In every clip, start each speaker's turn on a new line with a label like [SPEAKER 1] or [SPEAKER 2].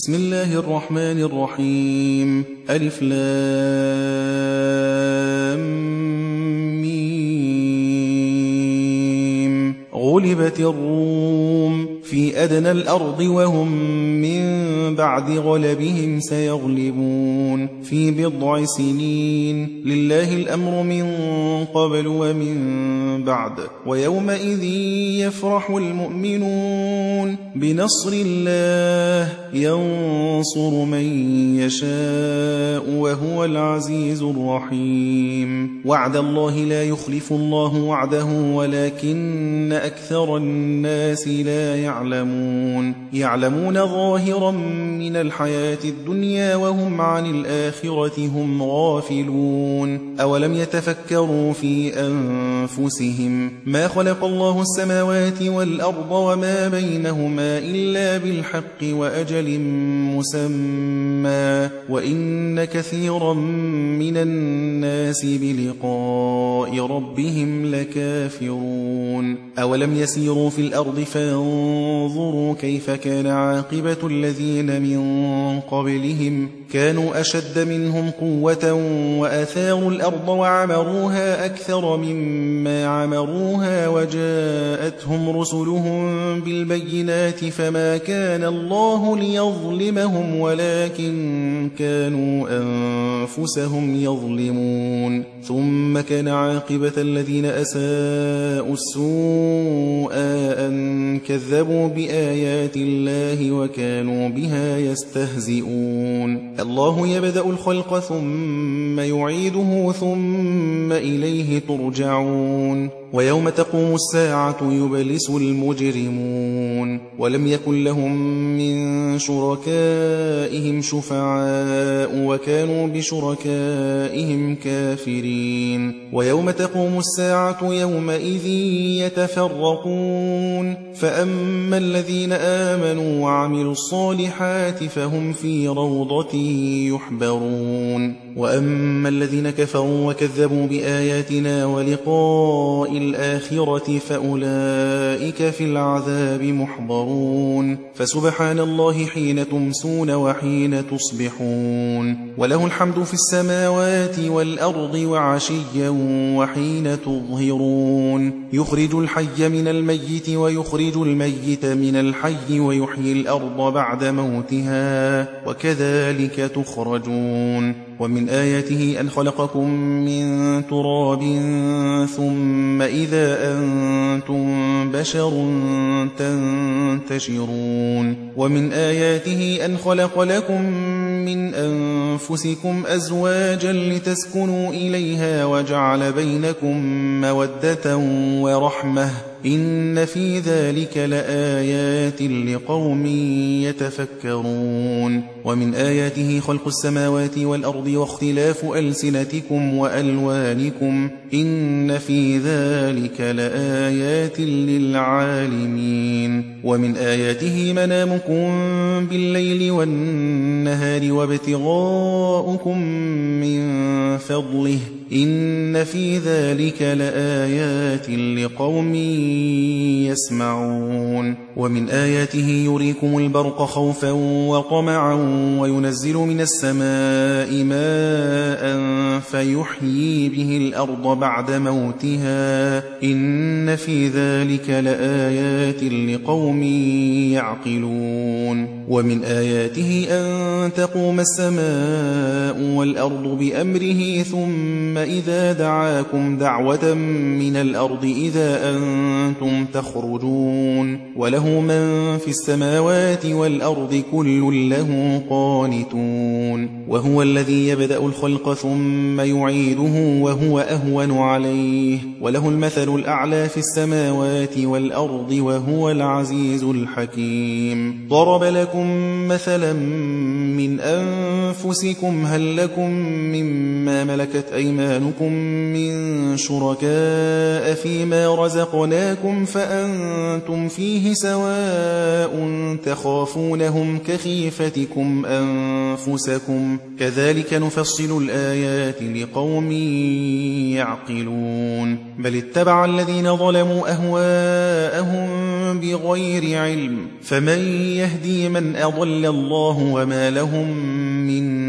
[SPEAKER 1] بسم الله الرحمن الرحيم. ألف لام ميم. غلبت الروم في أدنى الأرض وهم من بعد غلبهم سيغلبون في بضع سنين. لله الأمر من قبل ومن بعد. ويومئذ يفرح المؤمنون بنصر الله ينصر من يشاء وهو العزيز الرحيم. وعد الله لا يخلف الله وعده ولكن أكثر الناس لا يعلمون ظاهرا من الحياة الدنيا وهم عن الآخرة هم غافلون. أولم يتفكروا في أنفسهم ما خلق الله السماوات والأرض وما بينهما إلا بالحق وأجل مسمى وإن كثيرا من الناس بلقاء ربهم لكافرون. أولم يسيروا في الأرض فانظروا كيف كان عاقبة الذين من قبلهم كانوا أشد منهم قوة وأثاروا الأرض وعمروها أكثر مما عمروها وجاءتهم رسلهم بالبينات فما كان الله ليظلمهم ولكن كانوا أنفسهم يظلمون. ثم كان عاقبة الذين أساءوا السوء أن كذبوا بآيات الله وكانوا بها يستهزئون. الله يبدأ الخلق ثم يعيده ثم إليه ترجعون. ويوم تقوم الساعة يبلس المجرمون ولم يكن لهم من شركائهم شفعاء وكانوا بشركائهم كافرين. ويوم تقوم الساعة يومئذ يتفرقون فأما الذين آمنوا وعملوا الصالحات فهم في روضة يحبرون وأما الذين كفروا وكذبوا بآياتنا ولقاء الآخرة فأولئك في العذاب محضرون. فسبحان الله حين تمسون وحين تصبحون وله الحمد في السماوات والأرض وعشيا وحين تظهرون. يخرج الحي من الميت ويخرج الميت من الحي ويحيي الأرض بعد موتها وكذلك تخرجون. ومن آياته أن خلقكم من تراب ثم إذا أنتم بشر تنتشرون. ومن آياته أن خلق لكم من أنفسكم أزواجا لتسكنوا إليها وجعل بينكم مودة ورحمة إن في ذلك لآيات لقوم يتفكرون. ومن آياته خلق السماوات والأرض واختلاف ألسنتكم وألوانكم إن في ذلك لآيات للعالمين. ومن آياته منامكم بالليل والنهار وابتغاؤكم من فضله إن في ذلك لآيات لقوم يسمعون. ومن آياته يريكم البرق خوفا وطمعا وينزل من السماء ماء فيحيي به الأرض بعد موتها إن في ذلك لآيات لقوم يعقلون. ومن آياته أن تقوم السماء والأرض بأمره ثم إذا دعاكم دعوة من الأرض إذا أنتم تخرجون. وله من في السماوات والأرض كل له قانتون. وهو الذي يبدأ الخلق ثم يعيده وهو أهون عليه وله المثل الأعلى في السماوات والأرض وهو العزيز الحكيم. ضرب لكم مثلا من أنفسكم هل لكم مما ملكت أيمانكم من شركاء فيما رزقناكم فأنتم فيه سواء تخافونهم كخيفتكم أنفسكم كذلك نفصل الآيات لقوم يعقلون. بل اتبع الذين ظلموا أهواءهم بغير علم، فمن يهدي من أضل الله وما لهم من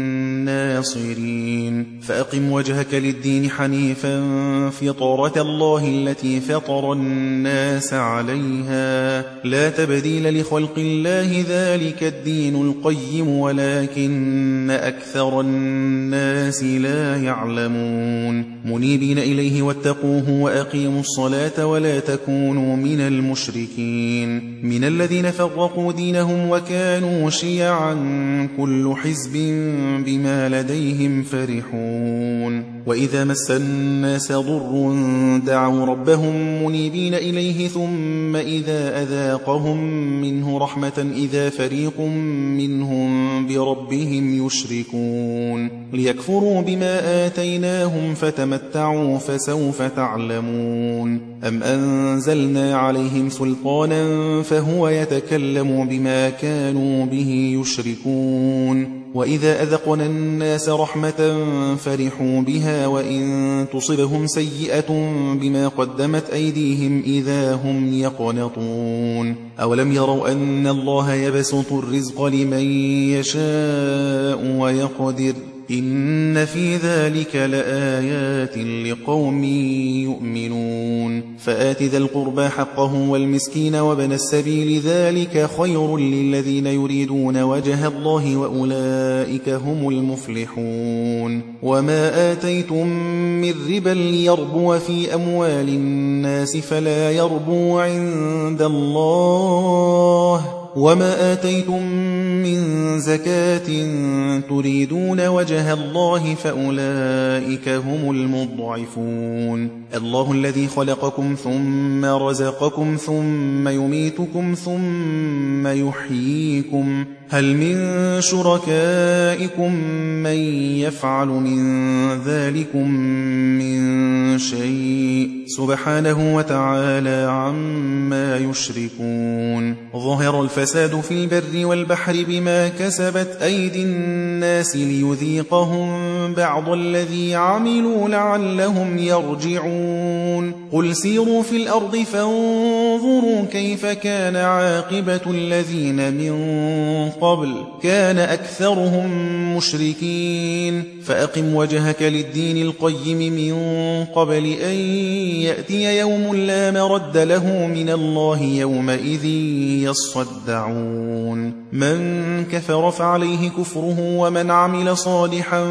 [SPEAKER 1] ناصرين. فأقم وجهك للدين حنيفا فطرة الله التي فطر الناس عليها لا تبديل لخلق الله، ذلك الدين القيم ولكن أكثر الناس لا يعلمون. منيبين إليه واتقوه وأقيموا الصلاة ولا تكونوا من المشركين، من الذين فرقوا دينهم وكانوا شيعا كل حزب بما لديهم فرحون. وإذا مس الناس ضر دعوا ربهم منيبين إليه ثم إذا أذاقهم منه رحمة إذا فريق منهم بربهم يشركون. ليكفروا بما آتيناهم فتمتعوا فسوف تعلمون. أم أنزلنا عليهم سلطانا فهو يتكلم بما كانوا به يشركون. وإذا أذقنا الناس رحمة فرحوا بها وإن تصبهم سيئة بما قدمت أيديهم إذا هم يقنطون. أولم يروا أن الله يبسط الرزق لمن يشاء ويقدر إن في ذلك لآيات لقوم يؤمنون. فآت ذا القربى حقه والمسكين وابن السبيل ذلك خير للذين يريدون وجه الله وأولئك هم المفلحون. وما آتيتم من ربا ليربو في أموال الناس فلا يربو عند الله، وما آتيتم من زكاة تريدون وجه الله فأولئك هم المضعفون. الله الذي خلقكم ثم رزقكم ثم يميتكم ثم يحييكم، هل من شركائكم من يفعل من ذلكم من شيء سبحانه وتعالى عما يشركون. ظهر الفساد في البر والبحر بما كسبت أيدي الناس ليذيقهم بعض الذي عملوا لعلهم يرجعون. قل سيروا في الأرض فانظروا كيف كان عاقبة الذين من قبل كان أكثرهم مشركين. فأقم وجهك للدين القيم من قبل أن يأتي يوم لا مرد له من الله يومئذ يصدعون. من كفر فعليه كفره ومن عمل صالحا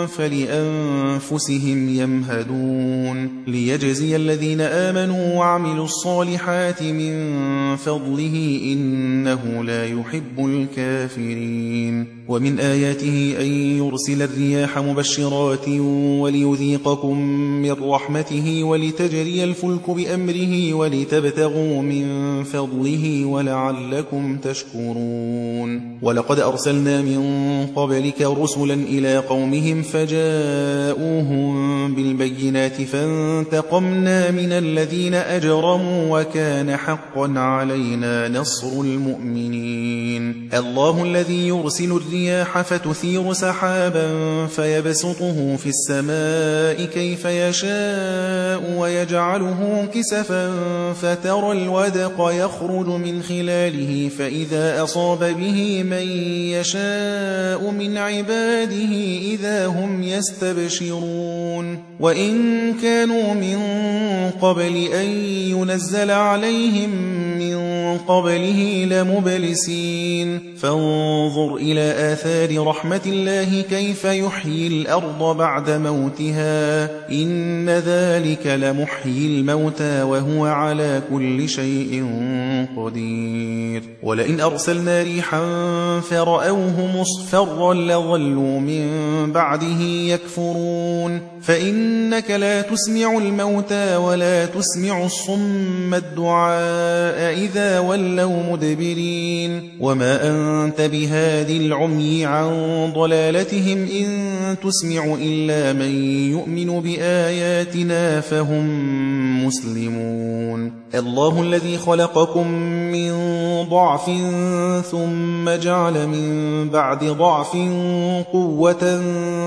[SPEAKER 1] فلأنفسهم يمهدون. ليجزي الذين آمنوا وعملوا الصالحات من فضله إنه لا يحب الكافرين. ومن آياته أن يرسل الرياح مبشرات وليذيقكم من رحمته ولتجري الفلك بأمره ولتبتغوا من فضله ولعلكم تشكرون. ولقد أرسلنا من قبلك رسلا إلى قومهم فجاءوهم بالبينات فانتقمنا من الذين أجرموا وكان حقا علينا نصر المؤمنين. الله الذي يرسل الرياح فتثير سحابا فيبسطه في السماء كيف يشاء ويجعله كسفا فترى الودق يخرج من خلاله فإذا أصاب به من يشاء من عباده إذا هم يستبشرون. وإن كانوا من قبل أن ينزل عليهم من قبله لمبلسين. فانظر إلى آثار رحمة الله كيف يحيي الأرض بعد موتها إن ذلك لمحيي الموتى وهو على كل شيء قدير. ولئن أرسلنا ريحا فرأوه مصفرا لظلوا من بعده يكفرون. فإنك لا تسمع الموتى ولا تسمع الصم الدعاء إذا ولوا مدبرين. وما أنت بهادي العمي عن ضلالتهم إن تسمع إلا من يؤمن بآياتنا فهم مسلمون. الله الذي خلقكم من ضعف ثم جعل من بعد ضعف قوة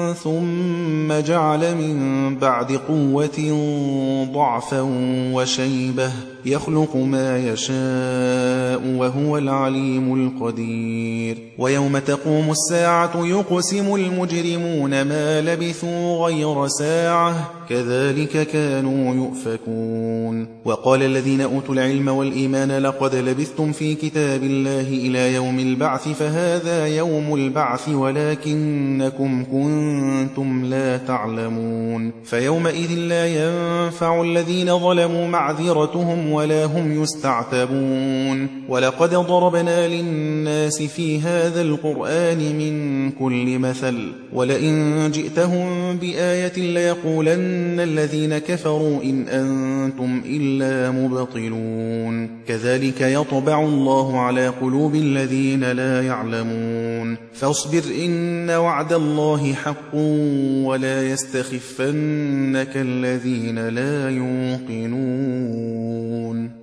[SPEAKER 1] ثم جعل من بعد قوة ضعفا وشيبة يخلق ما يشاء وهو العليم القدير ويوم تقوم الساعة يقسم المجرمون ما لبثوا غير ساعة كذلك كانوا يؤفكون وقال الذين أوتوا العلم والإيمان لقد لبثتم في كتاب الله إلى يوم البعث فهذا يوم البعث ولكنكم كنتم لا تعلمون فيومئذ لا ينفع الذين ظلموا معذرتهم ولا هم يستعتبون ولقد ضربنا للناس في هذا القرآن من كل مثل ولئن جئتهم بآية ليقولن الذين كفروا إن أنتم إلا مبطلون كذلك يطبع الله على قلوب الذين لا يعلمون فاصبر إن وعد الله حق ولا يستخفنك الذين لا يوقنون